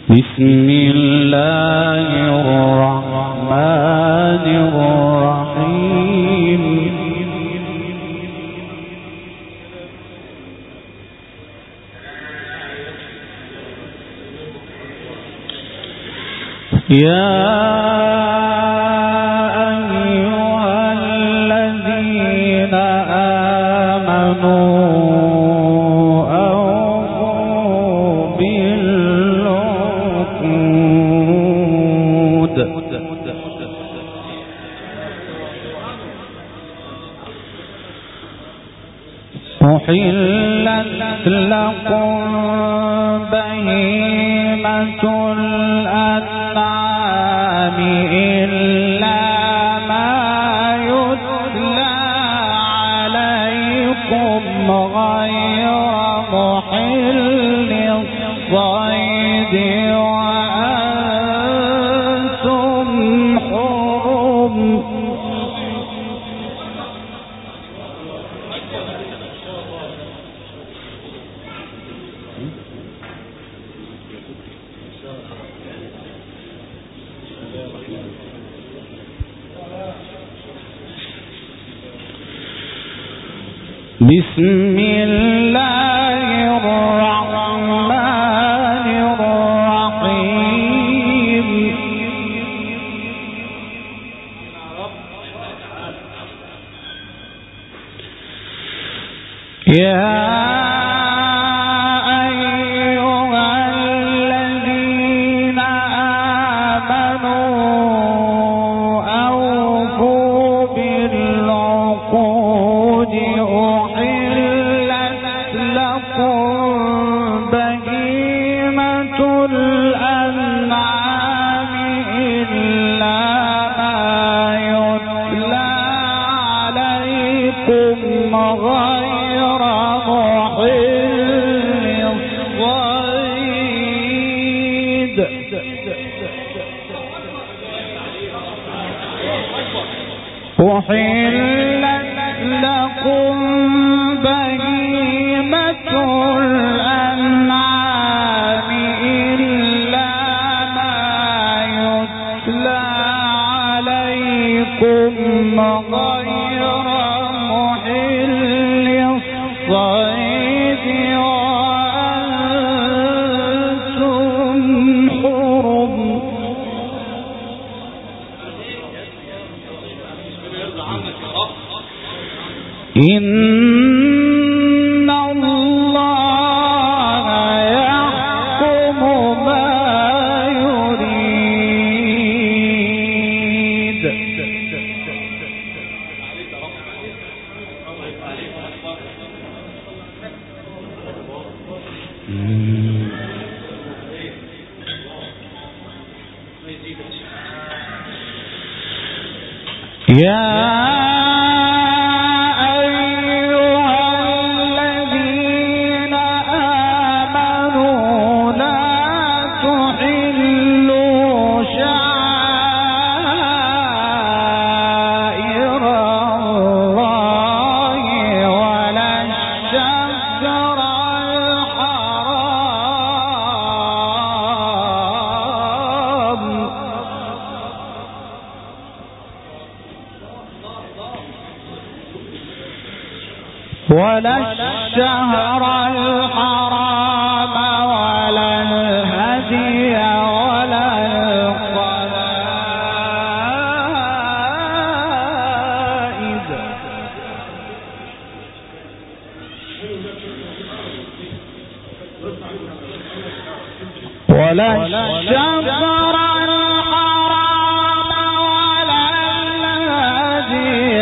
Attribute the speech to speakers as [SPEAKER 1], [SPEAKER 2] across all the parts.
[SPEAKER 1] بسم الله الرحمن الرحيم يا أحلت لكم بهيمة الأنعام إلا ما يتلى عليكم غير محل الصيد وأنتم حرم بسم الله الرحمن الرحيم يا أحلت لكم بهيمة الأنعام إلا ما يتلى عليكم غير محل الصيد وأنتم حرم إن الله يحكم ما يريد يا ولا الشهر الحرام ولا الهدي ولا القلائد ولا الشهر الحرام ولا الهدي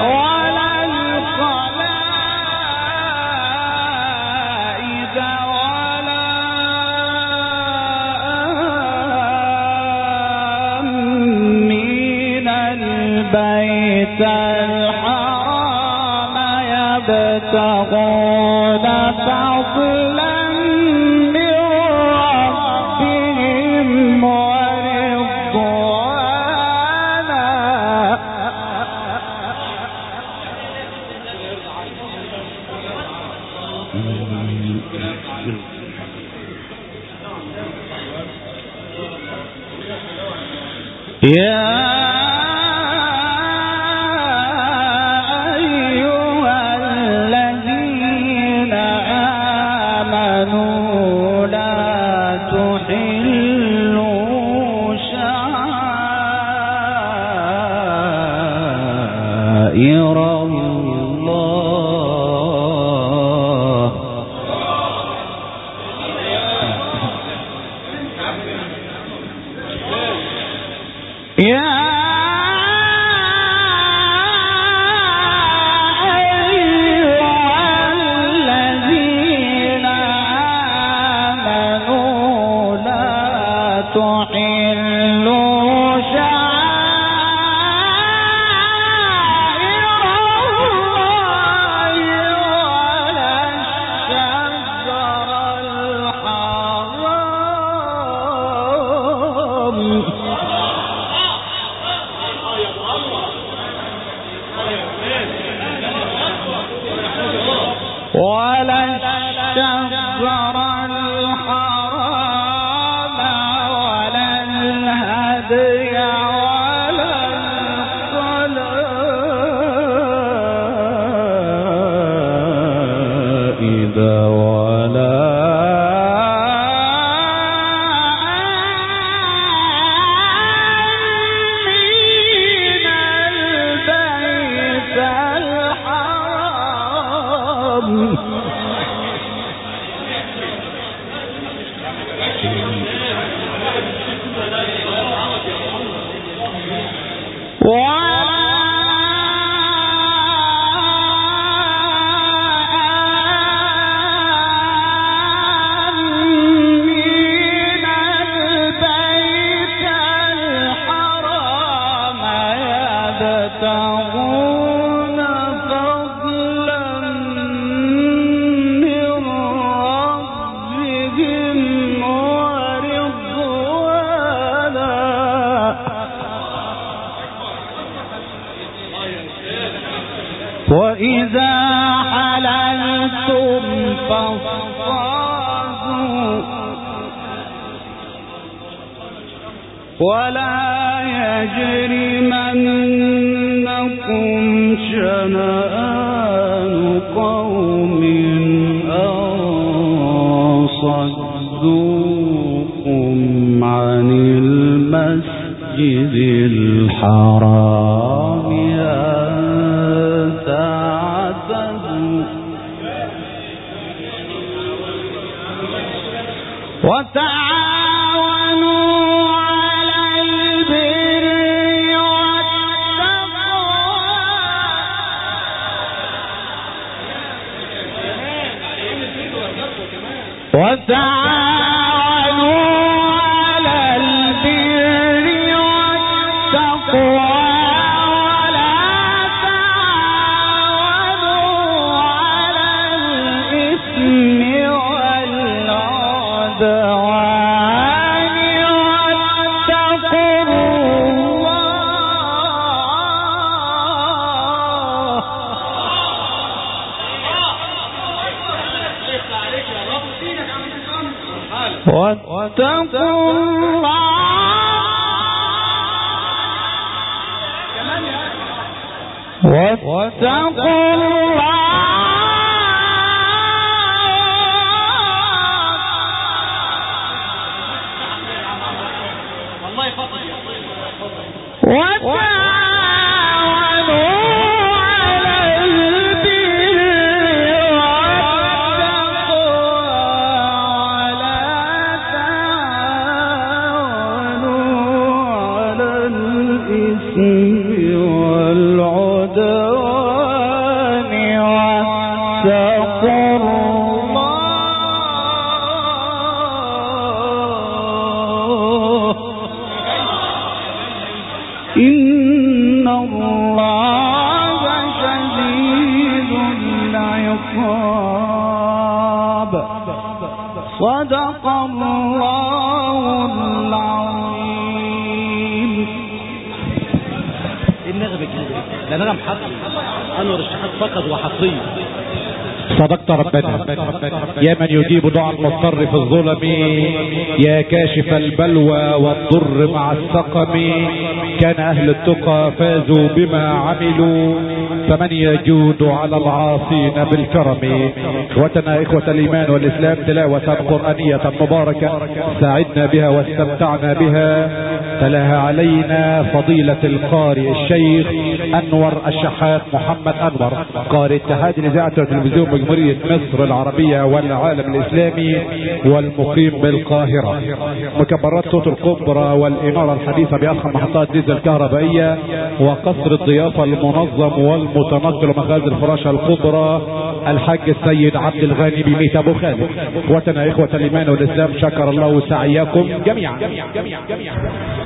[SPEAKER 1] البيت الحرام يبتغون فضلا من ربهم ورضوانا وإذا حللتم فاصطادوا ولا يجرمنكم شنآن قوم أن صدوكم عن المسجد الحرام أن تعتدوا وتعاونوا على البر والتقوى وتعاونوا على البر والتقوى ولا تعاونوا على الإثم والعدوان واتقوا الله واتقوا الله إن الله شديد العقاب صدق الله العظيم.
[SPEAKER 2] النغمة الجديدة لا نغم حصري أنا رشحت فقط وحصري صدقت ربنا يا من يجيب دعاء المضطر في الظلم، يا كاشف البلوى والضر مع السقم. كان اهل التقى فازوا بما عملوا، فمن يجود على العاصين بالكرم. اخوتنا اخوة الايمان والاسلام، تلاوة قرآنية مباركة سعدنا بها واستمتعنا بها. تلاها علينا فضيلة القارئ الشيخ انور الشحات محمد انور، قارئ اتحاد الاذاعة والتلفزيون بجمهورية مصر العربية والعالم الاسلامي، والمقيم بالقاهرة. مكبرات صوت الكبرى والانارة الحديثة باضخم محطات ديزل الكهربائية، وقصر الضيافة المنظم والمتنقل ومخازن الفراشة الكبرى، الحاج السيد عبد الغني بميت ابو خالد. اخوتنا اخوة الايمان والاسلام، شكر الله سعيكم جميعا.